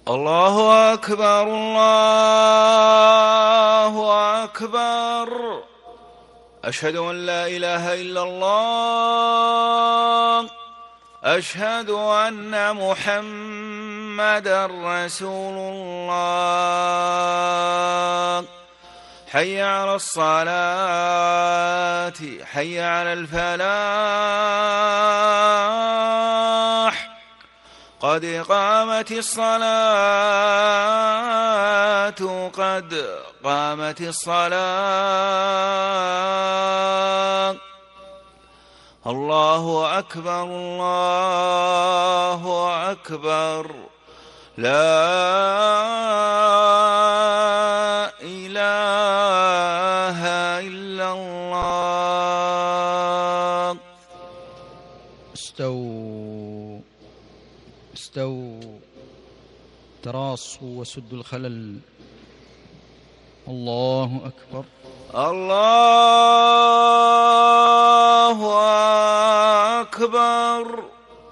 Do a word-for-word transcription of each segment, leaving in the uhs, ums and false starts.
الله أكبر الله أكبر. أشهد أن لا إله إلا الله. أشهد أن محمدًا رسول الله. حي على الصلاة حي على الفلاح. قد قامت الصلاة قد قامت الصلاة. الله أكبر الله أكبر. لا إله إلا الله. استووا استووا تراصوا وسدوا الخلل. الله أكبر الله أكبر.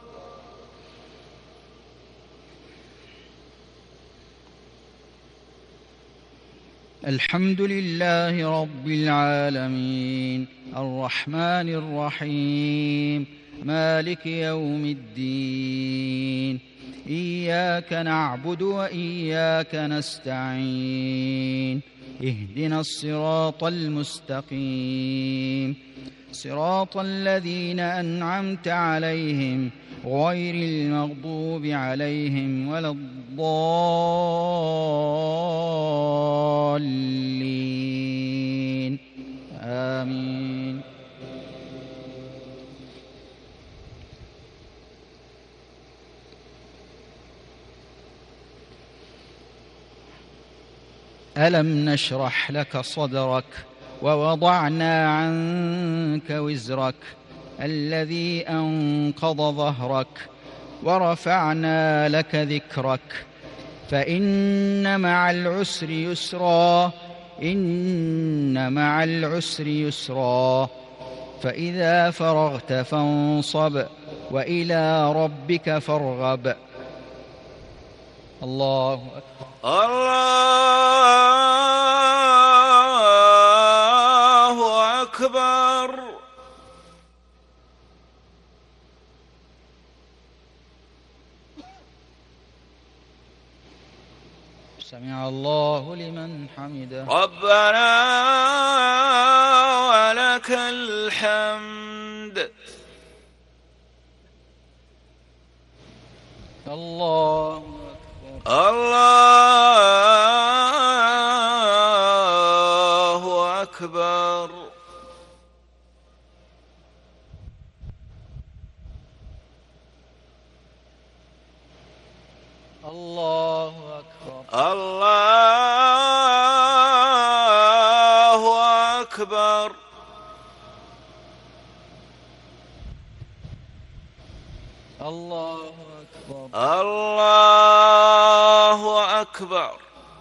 الحمد لله رب العالمين الرحمن الرحيم مالك يوم الدين. إياك نعبد وإياك نستعين. اهدنا الصراط المستقيم صراط الذين أنعمت عليهم غير المغضوب عليهم ولا الضالين آمين. ألم نشرح لك صدرك ووضعنا عنك وزرك الذي أنقض ظهرك ورفعنا لك ذكرك فإن مع العسر يسرا إن مع العسر يسرا. فإذا فرغت فانصب وإلى ربك فارغب. الله أكبر الله أكبر. سمع الله لمن حمده. ربنا ولك الحمد. الله الله أكبر. الله أكبر الله أكبر. الله أكبر الله أكبر.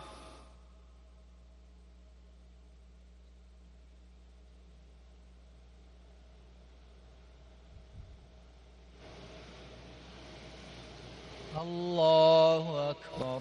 الله أكبر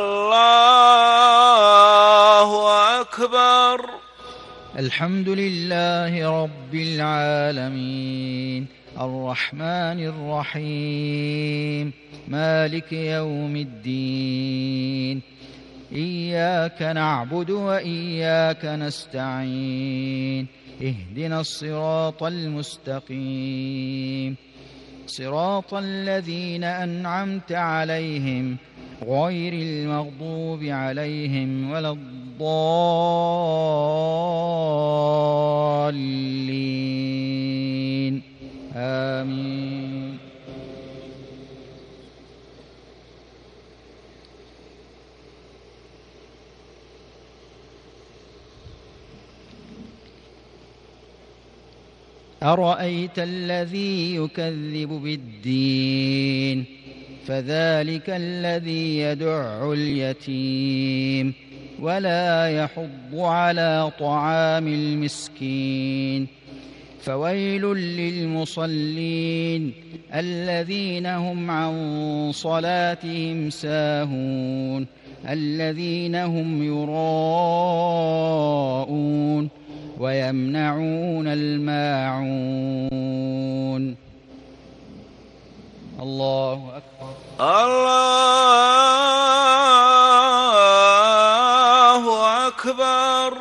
الله أكبر. الحمد لله رب العالمين الرحمن الرحيم مالك يوم الدين. إياك نعبد وإياك نستعين. اهدنا الصراط المستقيم صراط الذين أنعمت عليهم غير المغضوب عليهم ولا الضالين آمين. أرأيت الذي يكذب بالدين فذلك الذي يدع اليتيم ولا يحض على طعام المسكين. فويل للمصلين الذين هم عن صلاتهم ساهون الذين هم يراءون ويمنعون الماعون. الله أكبر. الله أكبر.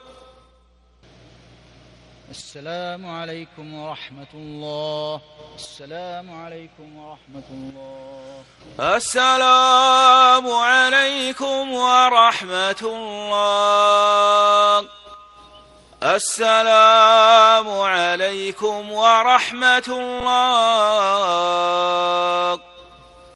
السلام عليكم ورحمة الله. السلام عليكم ورحمة الله. السلام عليكم ورحمة الله. السلام عليكم ورحمة الله.